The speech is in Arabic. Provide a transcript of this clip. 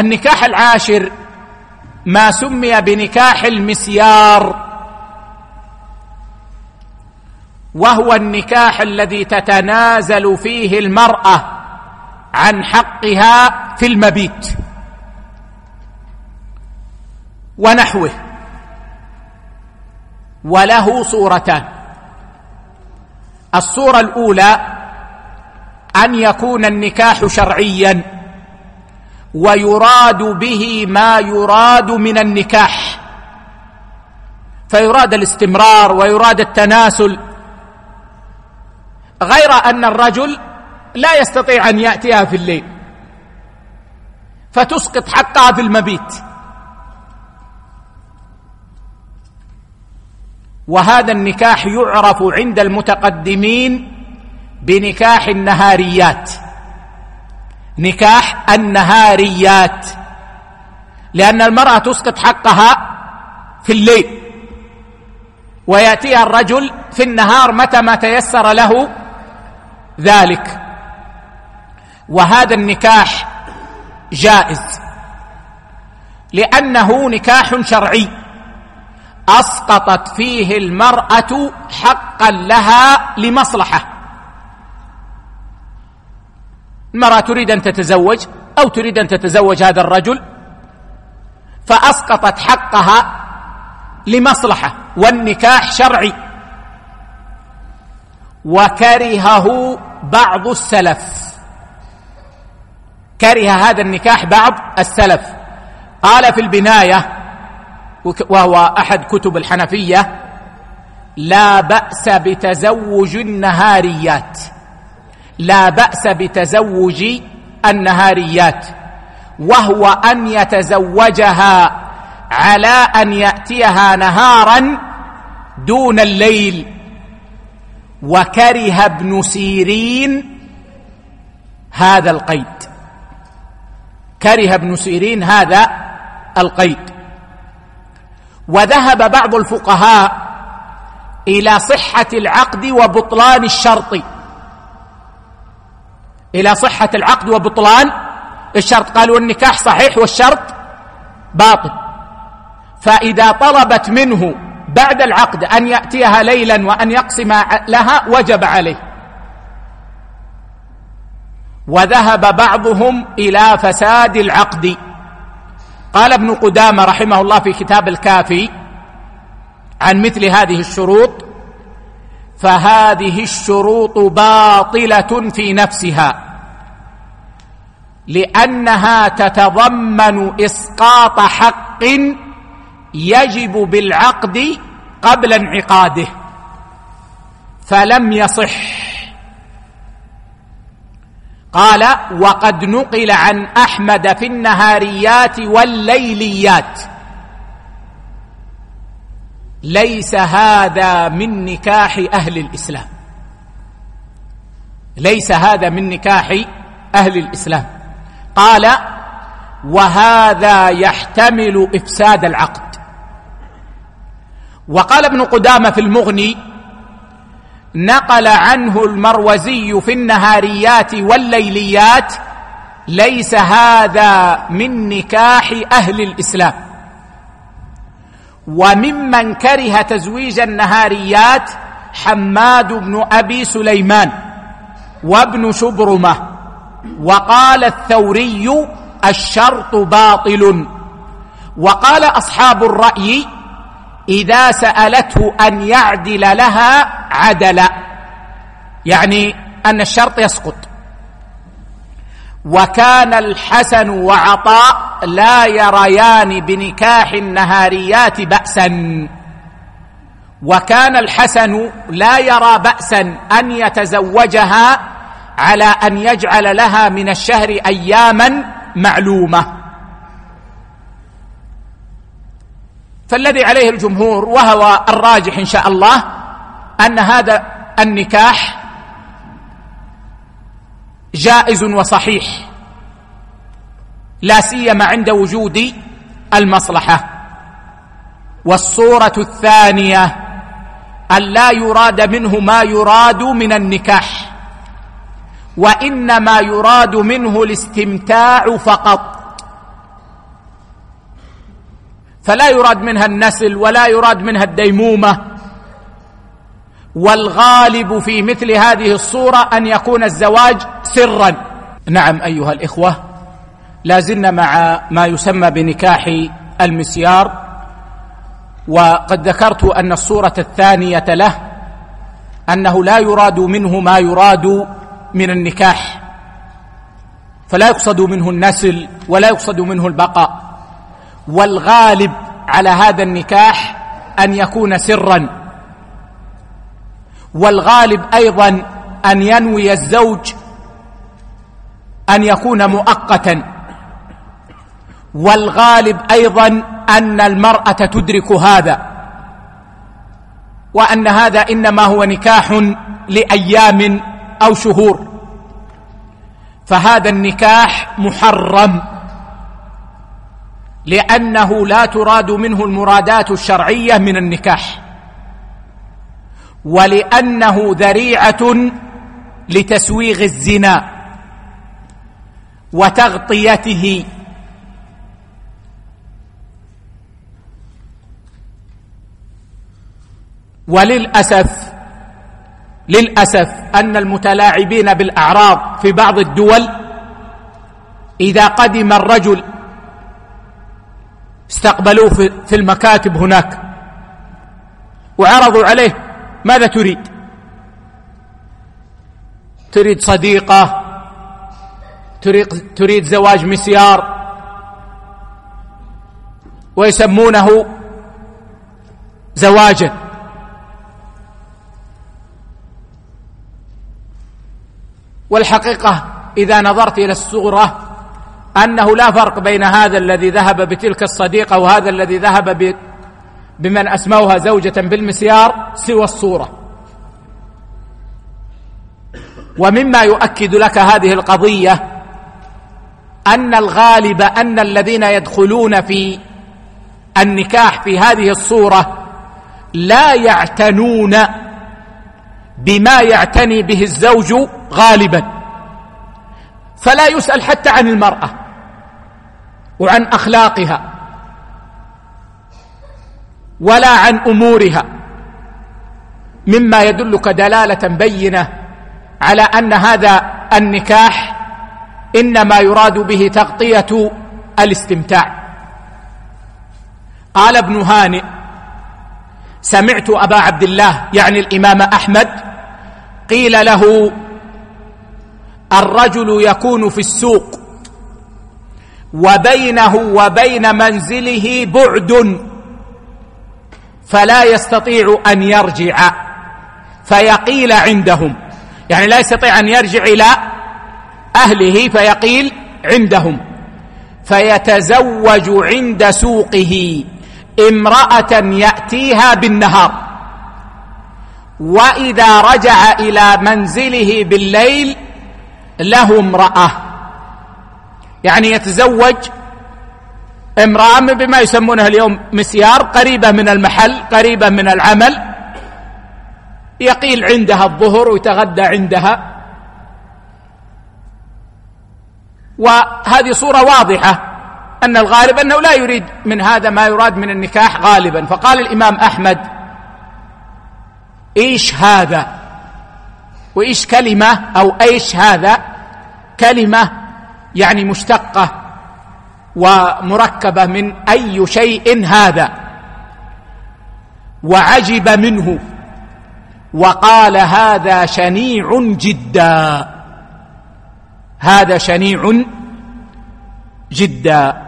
النكاح العاشر ما سمي بنكاح المسيار، وهو النكاح الذي تتنازل فيه المرأة عن حقها في المبيت ونحوه. وله صورتان: الصورة الأولى أن يكون النكاح شرعيا ويراد به ما يراد من النكاح، فيراد الاستمرار ويراد التناسل، غير أن الرجل لا يستطيع أن يأتيها في الليل فتسقط حقها في المبيت. وهذا النكاح يعرف عند المتقدمين بنكاح النهاريات، نكاح النهاريات، لأن المرأة تسقط حقها في الليل ويأتيها الرجل في النهار متى ما تيسر له ذلك. وهذا النكاح جائز لأنه نكاح شرعي أسقطت فيه المرأة حقا لها لمصلحة. المرأة تريد أن تتزوج أو تريد أن تتزوج هذا الرجل، فأسقطت حقها لمصلحة، والنكاح شرعي. وكرهه بعض السلف، كره هذا النكاح بعض السلف. قال في البناية، وهو أحد كتب الحنفية: لا بأس بتزوج النهاريات، لا بأس بتزوج النهاريات، وهو أن يتزوجها على أن يأتيها نهارا دون الليل. وكره ابن سيرين هذا القيد، كره ابن سيرين هذا القيد. وذهب بعض الفقهاء إلى صحة العقد وبطلان الشرط، إلى صحة العقد وبطلان الشرط. قالوا النكاح صحيح والشرط باطل، فإذا طلبت منه بعد العقد أن يأتيها ليلا وأن يقسم لها وجب عليه. وذهب بعضهم إلى فساد العقد. قال ابن قدامة رحمه الله في كتاب الكافي عن مثل هذه الشروط: فهذه الشروط باطلة في نفسها، لأنها تتضمن إسقاط حق يجب بالعقد قبل انعقاده، فلم يصح. قال: وقد نقل عن أحمد في النهاريات والليليات. ليس هذا من نكاح أهل الإسلام، ليس هذا من نكاح أهل الإسلام. قال: وهذا يحتمل إفساد العقد. وقال ابن قدامة في المغني: نقل عنه المروزي في النهاريات والليليات: ليس هذا من نكاح أهل الإسلام. وممن كره تزويج النهاريات حماد بن أبي سليمان وابن شبرمة. وقال الثوري: الشرط باطل. وقال أصحاب الرأي: إذا سألته أن يعدل لها عدل، يعني أن الشرط يسقط. وكان الحسن وعطاء لا يريان بنكاح النهاريات بأسا، وكان الحسن لا يرى بأسا أن يتزوجها على أن يجعل لها من الشهر أياما معلومة. فالذي عليه الجمهور وهو الراجح إن شاء الله أن هذا النكاح جائز وصحيح، لا سيما عند وجود المصلحة. والصورة الثانية أن لا يراد منه ما يراد من النكاح، وإنما يراد منه الاستمتاع فقط، فلا يراد منها النسل ولا يراد منها الديمومة. والغالب في مثل هذه الصورة أن يكون الزواج سرا. نعم أيها الإخوة، لازلنا مع ما يسمى بنكاح المسيار، وقد ذكرت أن الصورة الثانية له أنه لا يراد منه ما يراد من النكاح، فلا يقصد منه النسل ولا يقصد منه البقاء، والغالب على هذا النكاح أن يكون سرا، والغالب أيضا أن ينوي الزوج أن يكون مؤقتا، والغالب أيضا أن المرأة تدرك هذا، وأن هذا إنما هو نكاح لأيام أو شهور، فهذا النكاح محرم لأنه لا تراد منه المرادات الشرعية من النكاح، ولأنه ذريعة لتسويغ الزنا وتغطيته. وللأسف أن المتلاعبين بالأعراض في بعض الدول إذا قدم الرجل استقبلوه في المكاتب هناك وعرضوا عليه: ماذا تريد؟ تريد صديقة؟ تريد زواج مسيار؟ ويسمونه زواجا. والحقيقة إذا نظرت إلى الصورة أنه لا فرق بين هذا الذي ذهب بتلك الصديقة وهذا الذي ذهب بمن أسموها زوجة بالمسيار سوى الصورة. ومما يؤكد لك هذه القضية أن الغالب أن الذين يدخلون في النكاح في هذه الصورة لا يعتنون بما يعتني به الزوج غالبا، فلا يسأل حتى عن المرأة وعن أخلاقها ولا عن أمورها، مما يدلك دلالة بينة على أن هذا النكاح إنما يراد به تغطية الاستمتاع. قال ابن هانئ: سمعت أبا عبد الله يعني الإمام أحمد قيل له: الرجل يكون في السوق وبينه وبين منزله بعد فلا يستطيع أن يرجع فيقيل عندهم، يعني لا يستطيع أن يرجع إلى أهله فيقيل عندهم، فيتزوج عند سوقه امرأة يأتيها بالنهار، وإذا رجع إلى منزله بالليل له امرأة، يعني يتزوج امرأة بما يسمونها اليوم مسيار، قريبة من المحل قريبة من العمل، يقيل عندها الظهر ويتغدى عندها. وهذه صورة واضحة أن الغالب أنه لا يريد من هذا ما يراد من النكاح غالبا. فقال الإمام أحمد: إيش هذا؟ وإيش كلمة أو إيش هذا كلمة يعني مشتقة ومركبة من أي شيء هذا، وعجب منه وقال: هذا شنيع جدا، هذا شنيع جدا.